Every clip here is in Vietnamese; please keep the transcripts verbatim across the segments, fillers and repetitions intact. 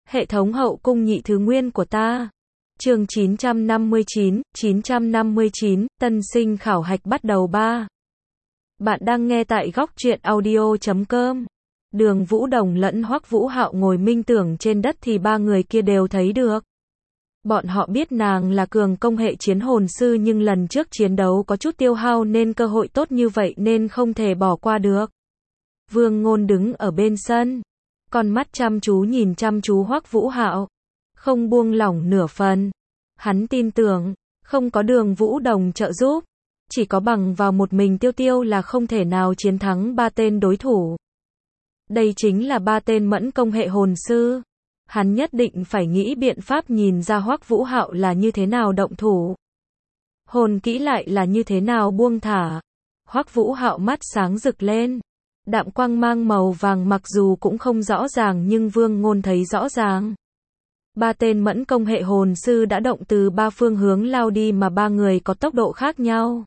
Hệ thống hậu cung nhị thứ nguyên của ta. Chương chín trăm năm mươi chín, chín trăm năm mươi chín, tân sinh khảo hạch bắt đầu ba. Bạn đang nghe tại góc truyện audio chấm com. Đường Vũ Đồng lẫn Hoắc Vũ Hạo ngồi minh tưởng trên đất thì ba người kia đều thấy được. Bọn họ biết nàng là cường công hệ chiến hồn sư nhưng lần trước chiến đấu có chút tiêu hao nên cơ hội tốt như vậy nên không thể bỏ qua được. Vương Ngôn đứng ở bên sân, con mắt chăm chú nhìn chăm chú Hoắc Vũ Hạo, không buông lỏng nửa phần. Hắn tin tưởng, không có Đường Vũ Đồng trợ giúp, chỉ có bằng vào một mình Tiêu Tiêu là không thể nào chiến thắng ba tên đối thủ. Đây chính là ba tên mẫn công hệ hồn sư. Hắn nhất định phải nghĩ biện pháp nhìn ra Hoắc Vũ Hạo là như thế nào động thủ. Hồn kỹ lại là như thế nào buông thả. Hoắc Vũ Hạo mắt sáng rực lên. Đạm quang mang màu vàng mặc dù cũng không rõ ràng nhưng Vương Ngôn thấy rõ ràng. Ba tên mẫn công hệ hồn sư đã động từ ba phương hướng lao đi mà ba người có tốc độ khác nhau.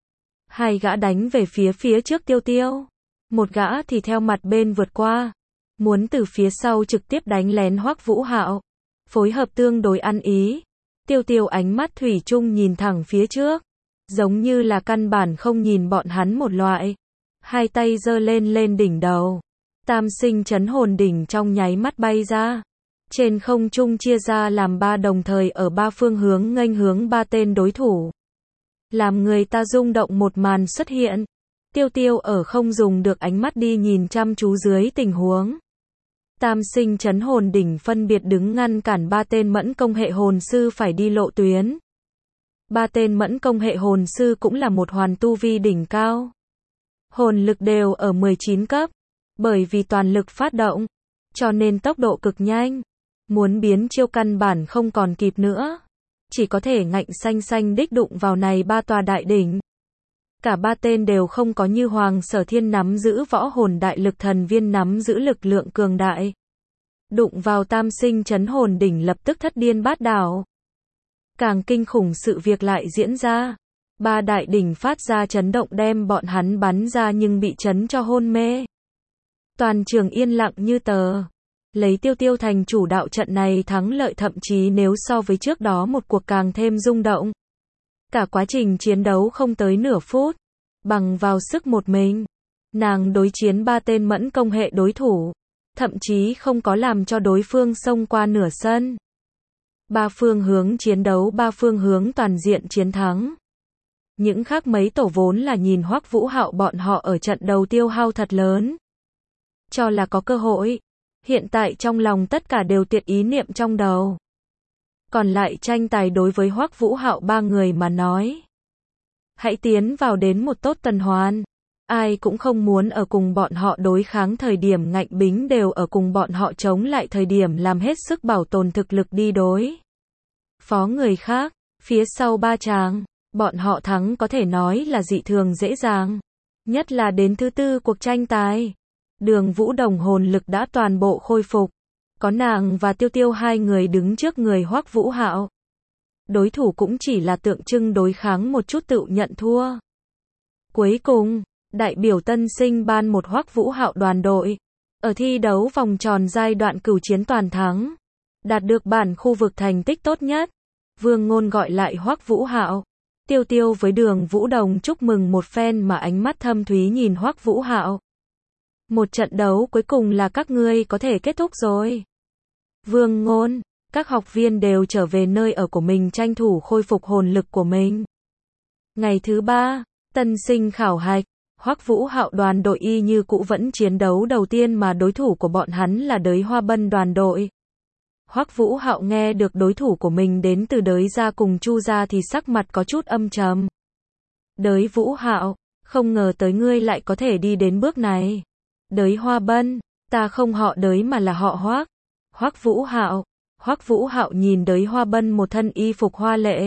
Hai gã đánh về phía phía trước Tiêu Tiêu. Một gã thì theo mặt bên vượt qua. Muốn từ phía sau trực tiếp đánh lén Hoắc Vũ Hạo. Phối hợp tương đối ăn ý. Tiêu Tiêu ánh mắt thủy chung nhìn thẳng phía trước. Giống như là căn bản không nhìn bọn hắn một loại. Hai tay giơ lên lên đỉnh đầu. Tam sinh chấn hồn đỉnh trong nháy mắt bay ra. Trên không trung chia ra làm ba đồng thời ở ba phương hướng nghênh hướng ba tên đối thủ. Làm người ta rung động một màn xuất hiện. Tiêu Tiêu ở không dùng được ánh mắt đi nhìn chăm chú dưới tình huống. Tam sinh chấn hồn đỉnh phân biệt đứng ngăn cản ba tên mẫn công hệ hồn sư phải đi lộ tuyến. Ba tên mẫn công hệ hồn sư cũng là một hoàn tu vi đỉnh cao. Hồn lực đều ở mười chín cấp. Bởi vì toàn lực phát động, cho nên tốc độ cực nhanh. Muốn biến chiêu căn bản không còn kịp nữa. Chỉ có thể ngạnh xanh xanh đích đụng vào này ba tòa đại đỉnh. Cả ba tên đều không có như Hoàng Sở Thiên nắm giữ võ hồn đại lực thần viên nắm giữ lực lượng cường đại. Đụng vào tam sinh chấn hồn đỉnh lập tức thất điên bát đảo. Càng kinh khủng sự việc lại diễn ra. Ba đại đỉnh phát ra chấn động đem bọn hắn bắn ra nhưng bị chấn cho hôn mê. Toàn trường yên lặng như tờ. Lấy Tiêu Tiêu thành chủ đạo trận này thắng lợi thậm chí nếu so với trước đó một cuộc càng thêm rung động. Cả quá trình chiến đấu không tới nửa phút. Bằng vào sức một mình. Nàng đối chiến ba tên mẫn công hệ đối thủ. Thậm chí không có làm cho đối phương xông qua nửa sân. Ba phương hướng chiến đấu ba phương hướng toàn diện chiến thắng. Những khác mấy tổ vốn là nhìn Hoắc Vũ Hạo bọn họ ở trận đầu tiêu hao thật lớn. Cho là có cơ hội. Hiện tại trong lòng tất cả đều tiệt ý niệm trong đầu. Còn lại tranh tài đối với Hoắc Vũ Hạo ba người mà nói. Hãy tiến vào đến một tốt tuần hoàn. Ai cũng không muốn ở cùng bọn họ đối kháng thời điểm ngạnh bính đều ở cùng bọn họ chống lại thời điểm làm hết sức bảo tồn thực lực đi đối. Phó người khác, phía sau ba chàng, bọn họ thắng có thể nói là dị thường dễ dàng. Nhất là đến thứ tư cuộc tranh tài. Đường Vũ Đồng hồn lực đã toàn bộ khôi phục. Có nàng và Tiêu Tiêu hai người đứng trước người Hoắc Vũ Hạo. Đối thủ cũng chỉ là tượng trưng đối kháng một chút tự nhận thua. Cuối cùng, đại biểu tân sinh ban một Hoắc Vũ Hạo đoàn đội. Ở thi đấu vòng tròn giai đoạn cửu chiến toàn thắng. Đạt được bản khu vực thành tích tốt nhất. Vương Ngôn gọi lại Hoắc Vũ Hạo. Tiêu Tiêu với Đường Vũ Đồng chúc mừng một phen mà ánh mắt thâm thúy nhìn Hoắc Vũ Hạo. Một trận đấu cuối cùng là các ngươi có thể kết thúc rồi. Vương Ngôn, các học viên đều trở về nơi ở của mình tranh thủ khôi phục hồn lực của mình. Ngày thứ ba, tân sinh khảo hạch, Hoắc Vũ Hạo đoàn đội y như cũ vẫn chiến đấu đầu tiên mà đối thủ của bọn hắn là Đới Hoa Bân đoàn đội. Hoắc Vũ Hạo nghe được đối thủ của mình đến từ Đới gia cùng Chu gia thì sắc mặt có chút âm trầm. Đới Vũ Hạo, không ngờ tới ngươi lại có thể đi đến bước này. Đới Hoa Bân, ta không họ Đới mà là họ Hoắc. Hoắc Vũ Hạo, Hoắc Vũ Hạo nhìn Đới Hoa Bân một thân y phục hoa lệ.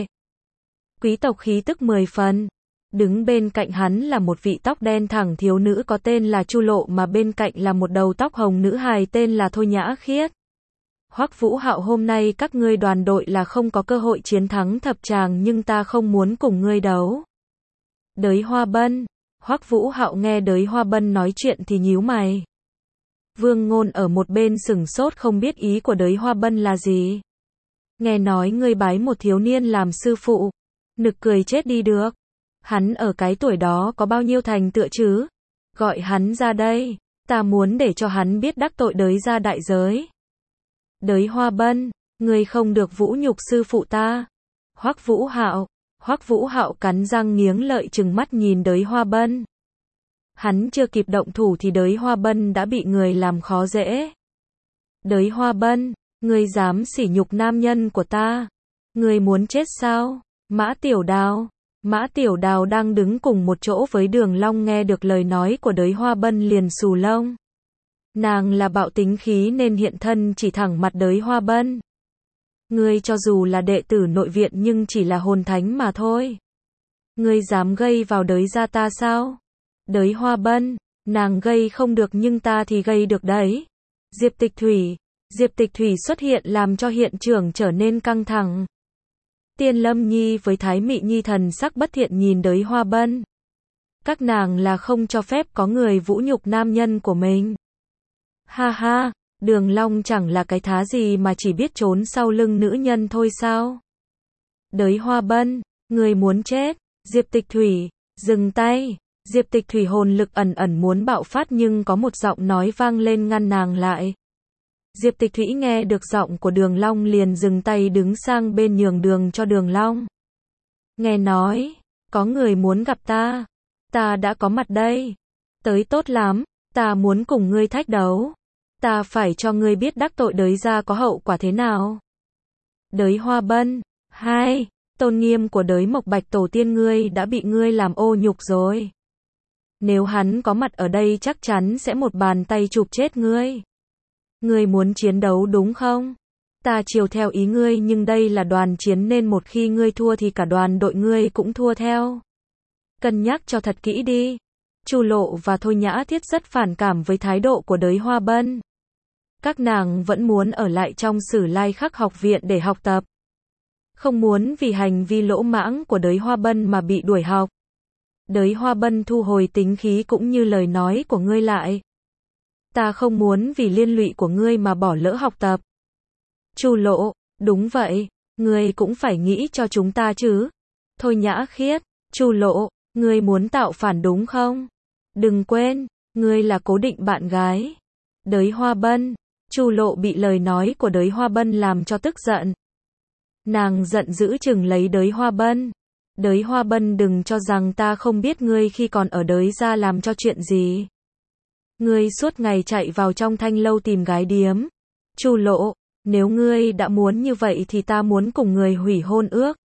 Quý tộc khí tức mười phần. Đứng bên cạnh hắn là một vị tóc đen thẳng thiếu nữ có tên là Chu Lộ mà bên cạnh là một đầu tóc hồng nữ hài tên là Thôi Nhã Khiết. Hoắc Vũ Hạo hôm nay các ngươi đoàn đội là không có cơ hội chiến thắng thập tràng nhưng ta không muốn cùng ngươi đấu. Đới Hoa Bân, Hoắc Vũ Hạo nghe Đới Hoa Bân nói chuyện thì nhíu mày. Vương Ngôn ở một bên sửng sốt không biết ý của Đới Hoa Bân là gì. Nghe nói ngươi bái một thiếu niên làm sư phụ. Nực cười chết đi được. Hắn ở cái tuổi đó có bao nhiêu thành tựu chứ? Gọi hắn ra đây. Ta muốn để cho hắn biết đắc tội Đới gia đại giới. Đới Hoa Bân, ngươi không được vũ nhục sư phụ ta. Hoắc Vũ Hạo. Hoắc Vũ Hạo cắn răng nghiến lợi trừng mắt nhìn Đới Hoa Bân. Hắn chưa kịp động thủ thì Đới Hoa Bân đã bị người làm khó dễ. Đới Hoa Bân, ngươi dám sỉ nhục nam nhân của ta? Ngươi muốn chết sao? Mã Tiểu Đào. Mã Tiểu Đào đang đứng cùng một chỗ với Đường Long nghe được lời nói của Đới Hoa Bân liền xù lông. Nàng là bạo tính khí nên hiện thân chỉ thẳng mặt Đới Hoa Bân. Ngươi cho dù là đệ tử nội viện nhưng chỉ là hồn thánh mà thôi. Ngươi dám gây vào Đới gia ta sao? Đới Hoa Bân, nàng gây không được nhưng ta thì gây được đấy. Diệp Tịch Thủy. Diệp Tịch Thủy xuất hiện làm cho hiện trường trở nên căng thẳng. Tiên Lâm Nhi với Thái Mị Nhi thần sắc bất thiện nhìn Đới Hoa Bân. Các nàng là không cho phép có người vũ nhục nam nhân của mình. Ha ha, Đường Long chẳng là cái thá gì mà chỉ biết trốn sau lưng nữ nhân thôi sao? Đới Hoa Bân, người muốn chết. Diệp Tịch Thủy, dừng tay. Diệp Tịch Thủy hồn lực ẩn ẩn muốn bạo phát nhưng có một giọng nói vang lên ngăn nàng lại. Diệp Tịch Thủy nghe được giọng của Đường Long liền dừng tay đứng sang bên nhường đường cho Đường Long. Nghe nói, có người muốn gặp ta. Ta đã có mặt đây. Tới tốt lắm, ta muốn cùng ngươi thách đấu. Ta phải cho ngươi biết đắc tội Đới gia có hậu quả thế nào. Đới Hoa Bân, hai, tôn nghiêm của Đới Mộc Bạch tổ tiên ngươi đã bị ngươi làm ô nhục rồi. Nếu hắn có mặt ở đây chắc chắn sẽ một bàn tay chụp chết ngươi. Ngươi muốn chiến đấu đúng không? Ta chiều theo ý ngươi nhưng đây là đoàn chiến nên một khi ngươi thua thì cả đoàn đội ngươi cũng thua theo. Cân nhắc cho thật kỹ đi. Chu Lộ và Thôi Nhã Thiết rất phản cảm với thái độ của Đới Hoa Bân. Các nàng vẫn muốn ở lại trong Sử Lai Khắc học viện để học tập. Không muốn vì hành vi lỗ mãng của Đới Hoa Bân mà bị đuổi học. Đới Hoa Bân thu hồi tính khí cũng như lời nói của ngươi lại. Ta không muốn vì liên lụy của ngươi mà bỏ lỡ học tập. Chu Lộ, đúng vậy, ngươi cũng phải nghĩ cho chúng ta chứ. Thôi Nhã Khiết, Chu Lộ, ngươi muốn tạo phản đúng không? Đừng quên, ngươi là cố định bạn gái. Đới Hoa Bân, Chu Lộ bị lời nói của Đới Hoa Bân làm cho tức giận. Nàng giận dữ chừng lấy Đới Hoa Bân. Đới Hoa Bân đừng cho rằng ta không biết ngươi khi còn ở Đới gia làm cho chuyện gì. Ngươi suốt ngày chạy vào trong thanh lâu tìm gái điếm. Chu Lộ, nếu ngươi đã muốn như vậy thì ta muốn cùng người hủy hôn ước.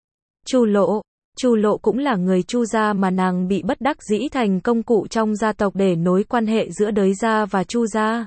Chu Lộ, Chu Lộ cũng là người Chu gia mà nàng bị bất đắc dĩ thành công cụ trong gia tộc để nối quan hệ giữa Đới gia và Chu gia.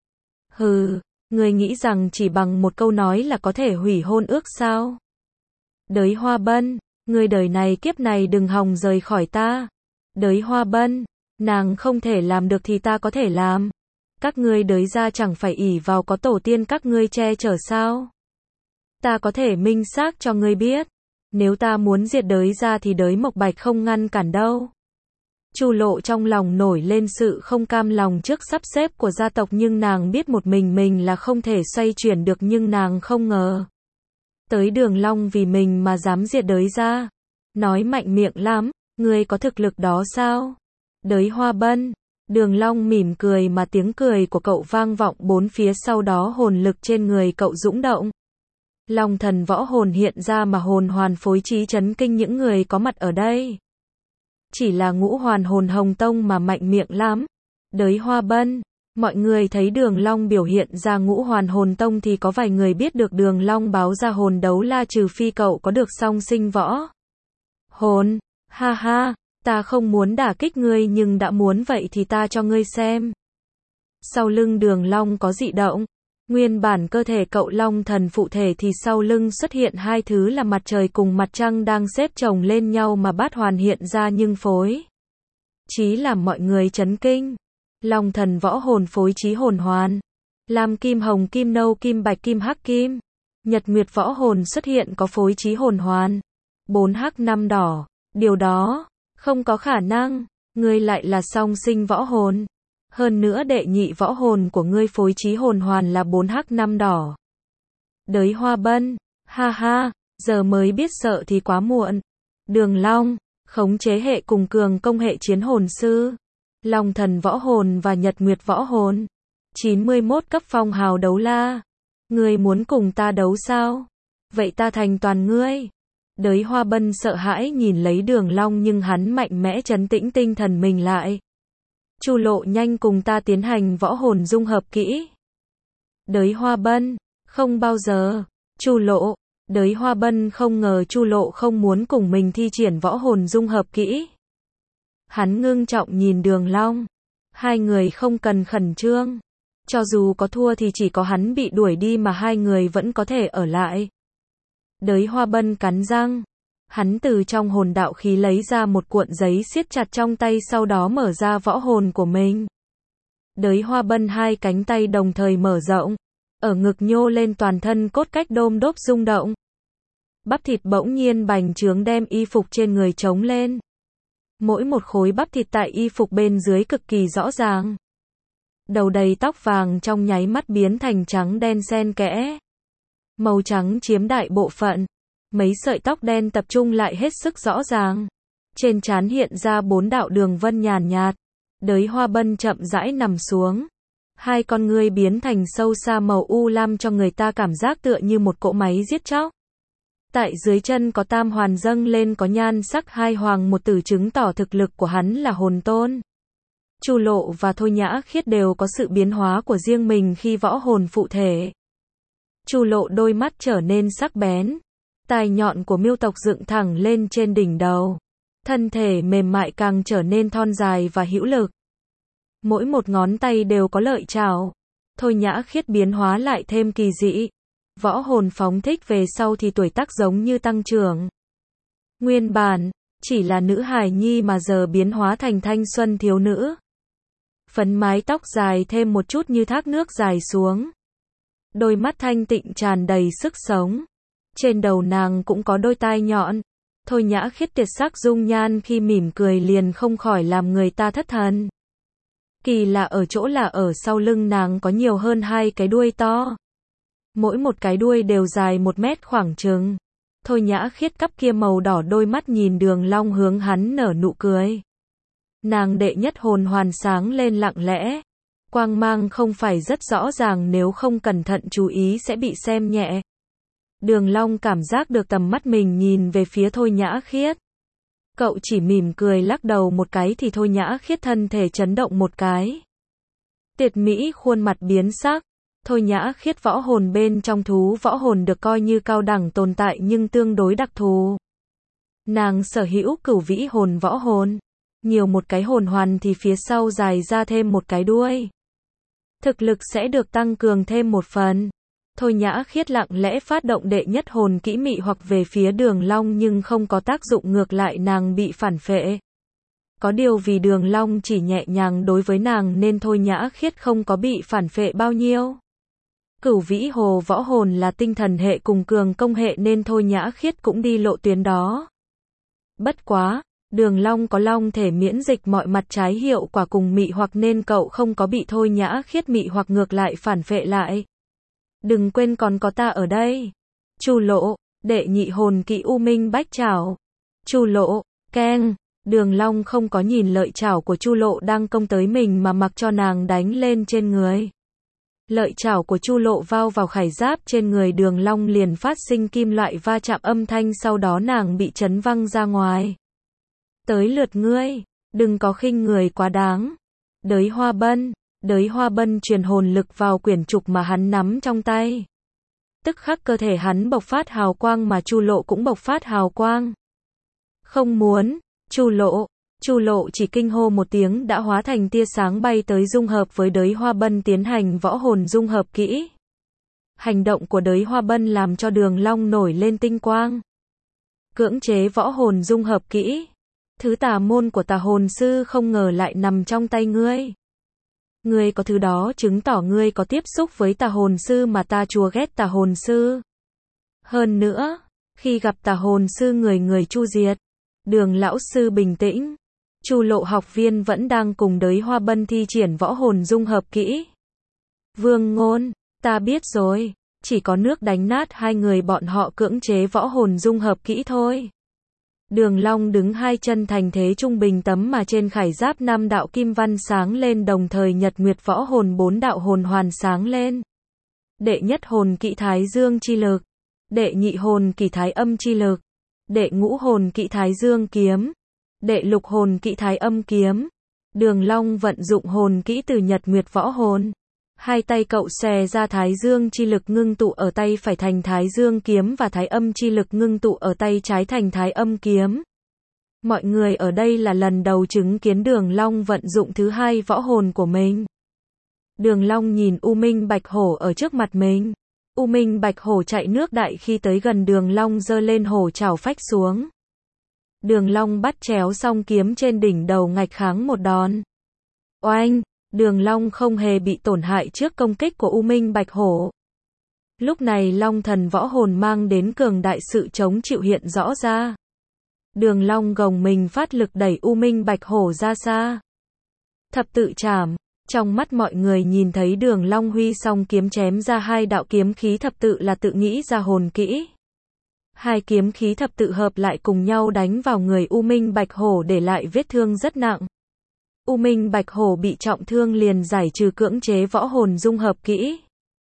Hừ, ngươi nghĩ rằng chỉ bằng một câu nói là có thể hủy hôn ước sao? Đới Hoa Bân, ngươi đời này kiếp này đừng hòng rời khỏi ta. Đới Hoa Bân, nàng không thể làm được thì ta có thể làm. Các ngươi Đới gia chẳng phải ỷ vào có tổ tiên các ngươi che chở sao? Ta có thể minh xác cho ngươi biết. Nếu ta muốn diệt Đới gia thì Đới Mộc Bạch không ngăn cản đâu. Chu Lộ trong lòng nổi lên sự không cam lòng trước sắp xếp của gia tộc nhưng nàng biết một mình mình là không thể xoay chuyển được nhưng nàng không ngờ. Tới Đường Long vì mình mà dám diệt Đới gia. Nói mạnh miệng lắm, ngươi có thực lực đó sao? Đới Hoa Bân, Đường Long mỉm cười mà tiếng cười của cậu vang vọng bốn phía sau đó hồn lực trên người cậu dũng động. Long thần võ hồn hiện ra mà hồn hoàn phối trí chấn kinh những người có mặt ở đây. Chỉ là ngũ hoàn hồn Hồng Tông mà mạnh miệng lắm. Đới Hoa Bân, mọi người thấy Đường Long biểu hiện ra ngũ hoàn hồn tông thì có vài người biết được Đường Long báo ra hồn đấu la trừ phi cậu có được song sinh võ hồn. Ha ha, ta không muốn đả kích ngươi nhưng đã muốn vậy thì ta cho ngươi xem. Sau lưng Đường Long có dị động. Nguyên bản cơ thể cậu Long thần phụ thể thì sau lưng xuất hiện hai thứ là mặt trời cùng mặt trăng đang xếp chồng lên nhau mà bát hoàn hiện ra nhưng phối chí làm mọi người chấn kinh. Long thần võ hồn phối chí hồn hoàn. Lam kim hồng kim nâu kim bạch kim hắc kim. Nhật nguyệt võ hồn xuất hiện có phối chí hồn hoàn. Bốn hắc năm đỏ. Điều đó không có khả năng. Ngươi lại là song sinh võ hồn. Hơn nữa đệ nhị võ hồn của ngươi phối trí hồn hoàn là bốn hắc năm đỏ. Đới Hoa Bân, ha ha, giờ mới biết sợ thì quá muộn. Đường Long, khống chế hệ cùng cường công hệ chiến hồn sư. Long thần võ hồn và nhật nguyệt võ hồn. chín mươi mốt cấp phong hào đấu la. Ngươi muốn cùng ta đấu sao? Vậy ta thành toàn ngươi. Đới Hoa Bân sợ hãi nhìn lấy Đường Long nhưng hắn mạnh mẽ trấn tĩnh tinh thần mình lại. Chu Lộ nhanh cùng ta tiến hành võ hồn dung hợp kỹ. Đới Hoa Bân, không bao giờ. Chu Lộ, Đới Hoa Bân không ngờ Chu Lộ không muốn cùng mình thi triển võ hồn dung hợp kỹ. Hắn ngưng trọng nhìn Đường Long. Hai người không cần khẩn trương. Cho dù có thua thì chỉ có hắn bị đuổi đi mà hai người vẫn có thể ở lại. Đới Hoa Bân cắn răng. Hắn từ trong hồn đạo khí lấy ra một cuộn giấy siết chặt trong tay sau đó mở ra võ hồn của mình. Đới Hoa Bân hai cánh tay đồng thời mở rộng. Ở ngực nhô lên toàn thân cốt cách đôm đốp rung động. Bắp thịt bỗng nhiên bành trướng đem y phục trên người trống lên. Mỗi một khối bắp thịt tại y phục bên dưới cực kỳ rõ ràng. Đầu đầy tóc vàng trong nháy mắt biến thành trắng đen xen kẽ. Màu trắng chiếm đại bộ phận. Mấy sợi tóc đen tập trung lại hết sức rõ ràng. Trên trán hiện ra bốn đạo đường vân nhàn nhạt. Đới Hoa Bân chậm rãi nằm xuống. Hai con ngươi biến thành sâu xa màu u lam cho người ta cảm giác tựa như một cỗ máy giết chóc. Tại dưới chân có tam hoàn dâng lên có nhan sắc hai hoàng một tử chứng tỏ thực lực của hắn là hồn tôn. Chu Lộ và Thôi Nhã Khiết đều có sự biến hóa của riêng mình khi võ hồn phụ thể. Chu Lộ đôi mắt trở nên sắc bén. Tai nhọn của miêu tộc dựng thẳng lên trên đỉnh đầu. Thân thể mềm mại càng trở nên thon dài và hữu lực. Mỗi một ngón tay đều có lợi chảo. Thôi Nhã Khiết biến hóa lại thêm kỳ dị. Võ hồn phóng thích về sau thì tuổi tác giống như tăng trưởng. Nguyên bản, chỉ là nữ hài nhi mà giờ biến hóa thành thanh xuân thiếu nữ. Phấn mái tóc dài thêm một chút như thác nước dài xuống. Đôi mắt thanh tịnh tràn đầy sức sống. Trên đầu nàng cũng có đôi tai nhọn. Thôi Nhã Khiết tuyệt sắc dung nhan khi mỉm cười liền không khỏi làm người ta thất thần. Kỳ lạ ở chỗ là ở sau lưng nàng có nhiều hơn hai cái đuôi to. Mỗi một cái đuôi đều dài một mét khoảng chừng. Thôi Nhã Khiết cắp kia màu đỏ đôi mắt nhìn Đường Long hướng hắn nở nụ cười. Nàng đệ nhất hồn hoàn sáng lên lặng lẽ. Quang mang không phải rất rõ ràng nếu không cẩn thận chú ý sẽ bị xem nhẹ. Đường Long cảm giác được tầm mắt mình nhìn về phía Thôi Nhã Khiết. Cậu chỉ mỉm cười lắc đầu một cái thì Thôi Nhã Khiết thân thể chấn động một cái. Tuyệt mỹ khuôn mặt biến sắc. Thôi Nhã Khiết võ hồn bên trong thú võ hồn được coi như cao đẳng tồn tại nhưng tương đối đặc thù. Nàng sở hữu cửu vĩ hồn võ hồn. Nhiều một cái hồn hoàn thì phía sau dài ra thêm một cái đuôi. Thực lực sẽ được tăng cường thêm một phần. Thôi Nhã Khiết lặng lẽ phát động đệ nhất hồn kỹ mị hoặc về phía Đường Long nhưng không có tác dụng, ngược lại nàng bị phản phệ. Có điều vì Đường Long chỉ nhẹ nhàng đối với nàng nên Thôi Nhã Khiết không có bị phản phệ bao nhiêu. Cửu vĩ hồ võ hồn là tinh thần hệ cùng cường công hệ nên Thôi Nhã Khiết cũng đi lộ tuyến đó. Bất quá, Đường Long có long thể miễn dịch mọi mặt trái hiệu quả cùng mị hoặc nên cậu không có bị Thôi Nhã Khiết mị hoặc ngược lại phản phệ lại. Đừng quên còn có ta ở đây. Chu Lộ, đệ nhị hồn kỹ U Minh Bách Trảo. Chu Lộ, keng. Đường Long không có nhìn lợi chảo của Chu Lộ đang công tới mình mà mặc cho nàng đánh lên trên người. Lợi chảo của Chu Lộ vao vào khải giáp trên người Đường Long liền phát sinh kim loại va chạm âm thanh, sau đó nàng bị chấn văng ra ngoài. Tới lượt ngươi, đừng có khinh người quá đáng. Đới Hoa Bân, Đới Hoa Bân truyền hồn lực vào quyển trục mà hắn nắm trong tay. Tức khắc cơ thể hắn bộc phát hào quang mà Chu Lộ cũng bộc phát hào quang. Không muốn, Chu Lộ, Chu Lộ chỉ kinh hô một tiếng đã hóa thành tia sáng bay tới dung hợp với Đới Hoa Bân tiến hành võ hồn dung hợp kỹ. Hành động của Đới Hoa Bân làm cho Đường Long nổi lên tinh quang. Cưỡng chế võ hồn dung hợp kỹ. Thứ tà môn của tà hồn sư không ngờ lại nằm trong tay ngươi. Ngươi có thứ đó chứng tỏ ngươi có tiếp xúc với tà hồn sư mà ta chua ghét tà hồn sư. Hơn nữa, khi gặp tà hồn sư người người chu diệt. Đường lão sư bình tĩnh. Chu Lộ học viên vẫn đang cùng Đới Hoa Bân thi triển võ hồn dung hợp kỹ. Vương Ngôn, ta biết rồi, chỉ có nước đánh nát hai người bọn họ cưỡng chế võ hồn dung hợp kỹ thôi. Đường Long đứng hai chân thành thế trung bình tấm mà trên khải giáp năm đạo kim văn sáng lên, đồng thời nhật nguyệt võ hồn bốn đạo hồn hoàn sáng lên. Đệ nhất hồn kỹ Thái Dương chi lực, đệ nhị hồn kỹ Thái Âm chi lực, đệ ngũ hồn kỹ Thái Dương kiếm, đệ lục hồn kỹ Thái Âm kiếm. Đường Long vận dụng hồn kỹ từ nhật nguyệt võ hồn. Hai tay cậu xòe ra Thái Dương chi lực ngưng tụ ở tay phải thành Thái Dương kiếm và Thái Âm chi lực ngưng tụ ở tay trái thành Thái Âm kiếm. Mọi người ở đây là lần đầu chứng kiến Đường Long vận dụng thứ hai võ hồn của mình. Đường Long nhìn U Minh Bạch Hổ ở trước mặt mình. U Minh Bạch Hổ chạy nước đại, khi tới gần Đường Long giơ lên hổ trảo phách xuống. Đường Long bắt chéo song kiếm trên đỉnh đầu ngạch kháng một đòn. Oanh! Đường Long không hề bị tổn hại trước công kích của U Minh Bạch Hổ. Lúc này Long thần võ hồn mang đến cường đại sự chống chịu hiện rõ ra. Đường Long gồng mình phát lực đẩy U Minh Bạch Hổ ra xa. Thập tự chảm, trong mắt mọi người nhìn thấy Đường Long huy song kiếm chém ra hai đạo kiếm khí thập tự là tự nghĩ ra hồn kỹ. Hai kiếm khí thập tự hợp lại cùng nhau đánh vào người U Minh Bạch Hổ, để lại vết thương rất nặng. U Minh Bạch Hổ bị trọng thương liền giải trừ cưỡng chế võ hồn dung hợp kỹ.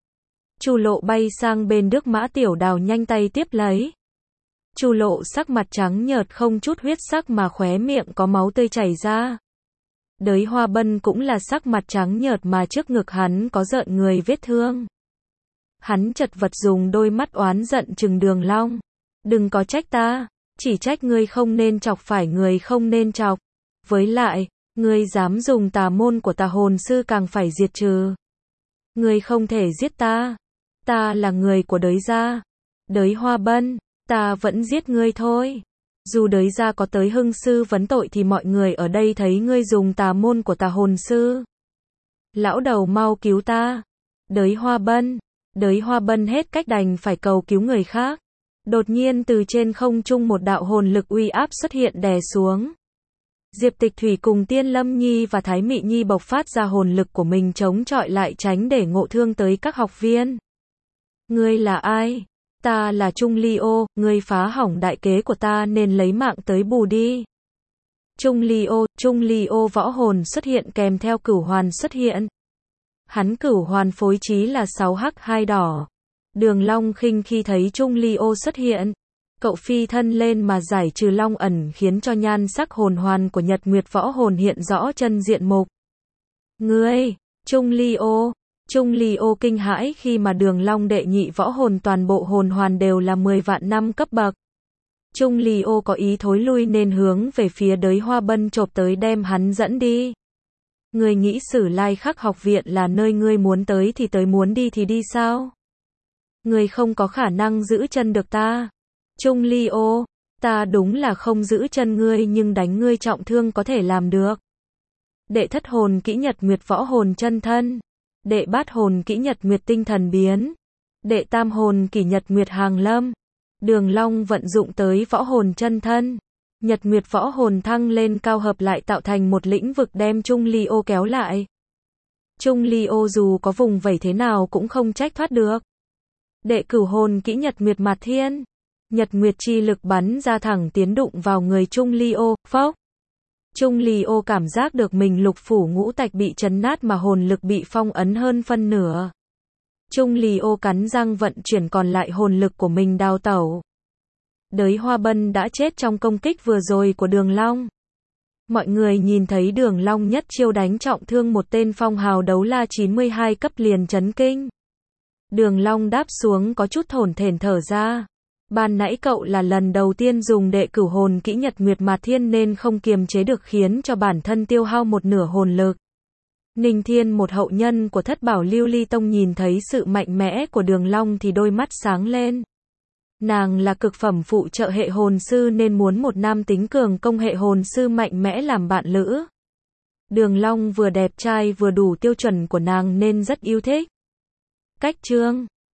Chu Lộ bay sang bên Đức Mã Tiểu Đào nhanh tay tiếp lấy. Chu Lộ sắc mặt trắng nhợt không chút huyết sắc mà khóe miệng có máu tươi chảy ra. Đới Hoa Bân cũng là sắc mặt trắng nhợt mà trước ngực hắn có rợn người vết thương. Hắn chật vật dùng đôi mắt oán giận trừng Đường Long. Đừng có trách ta, chỉ trách ngươi không nên chọc phải người không nên chọc. Với lại, ngươi dám dùng tà môn của tà hồn sư càng phải diệt trừ. Ngươi không thể giết ta. Ta là người của Đới gia. Đới Hoa Bân, ta vẫn giết ngươi thôi. Dù Đới gia có tới hưng sư vấn tội thì mọi người ở đây thấy ngươi dùng tà môn của tà hồn sư. Lão đầu mau cứu ta. Đới Hoa Bân. Đới Hoa Bân hết cách đành phải cầu cứu người khác. Đột nhiên từ trên không trung một đạo hồn lực uy áp xuất hiện đè xuống. Diệp Tịch Thủy cùng Tiên Lâm Nhi và Thái Mị Nhi bộc phát ra hồn lực của mình chống chọi lại, tránh để ngộ thương tới các học viên. Ngươi là ai? Ta là Trung Ly Ô, ngươi phá hỏng đại kế của ta nên lấy mạng tới bù đi. Trung Ly Ô, Trung Ly Ô võ hồn xuất hiện kèm theo cửu hoàn xuất hiện. Hắn cửu hoàn phối trí là sáu hắc hai đỏ. Đường Long khinh khi thấy Trung Ly Ô xuất hiện. Cậu phi thân lên mà giải trừ long ẩn, khiến cho nhan sắc hồn hoàn của Nhật Nguyệt võ hồn hiện rõ chân diện mục. Ngươi, Trung Ly Ô. Trung Ly Ô kinh hãi khi mà Đường Long đệ nhị võ hồn toàn bộ hồn hoàn đều là mười vạn năm cấp bậc. Trung Ly Ô có ý thối lui nên hướng về phía Đới Hoa Bân chộp tới đem hắn dẫn đi. Ngươi nghĩ Sử Lai Khắc học viện là nơi ngươi muốn tới thì tới, muốn đi thì đi sao? Ngươi không có khả năng giữ chân được ta. Trung Ly Ô, ta đúng là không giữ chân ngươi nhưng đánh ngươi trọng thương có thể làm được. Đệ thất hồn kỹ Nhật Nguyệt võ hồn chân thân. Đệ bát hồn kỹ Nhật Nguyệt tinh thần biến. Đệ tam hồn kỹ Nhật Nguyệt hàng lâm. Đường Long vận dụng tới võ hồn chân thân. Nhật Nguyệt võ hồn thăng lên cao hợp lại tạo thành một lĩnh vực đem Trung Ly Ô kéo lại. Trung Ly Ô dù có vùng vẩy thế nào cũng không trách thoát được. Đệ cửu hồn kỹ Nhật Nguyệt Mạt Thiên. Nhật Nguyệt chi lực bắn ra thẳng tiến đụng vào người Trung Ly Ô, phốc. Trung Ly Ô cảm giác được mình lục phủ ngũ tạch bị chấn nát mà hồn lực bị phong ấn hơn phân nửa. Trung Ly Ô cắn răng vận chuyển còn lại hồn lực của mình đào tẩu. Đới Hoa Bân đã chết trong công kích vừa rồi của Đường Long. Mọi người nhìn thấy Đường Long nhất chiêu đánh trọng thương một tên phong hào đấu la chín mươi hai cấp liền chấn kinh. Đường Long đáp xuống có chút thổn thển thở ra. Ban nãy cậu là lần đầu tiên dùng đệ cửu hồn kỹ Nhật Nguyệt Mạt Thiên nên không kiềm chế được khiến cho bản thân tiêu hao một nửa hồn lực. Ninh Thiên, một hậu nhân của Thất Bảo Lưu Ly Tông, nhìn thấy sự mạnh mẽ của Đường Long thì đôi mắt sáng lên. Nàng là cực phẩm phụ trợ hệ hồn sư nên muốn một nam tính cường công hệ hồn sư mạnh mẽ làm bạn lữ. Đường Long vừa đẹp trai vừa đủ tiêu chuẩn của nàng nên rất yêu thích. Cách chương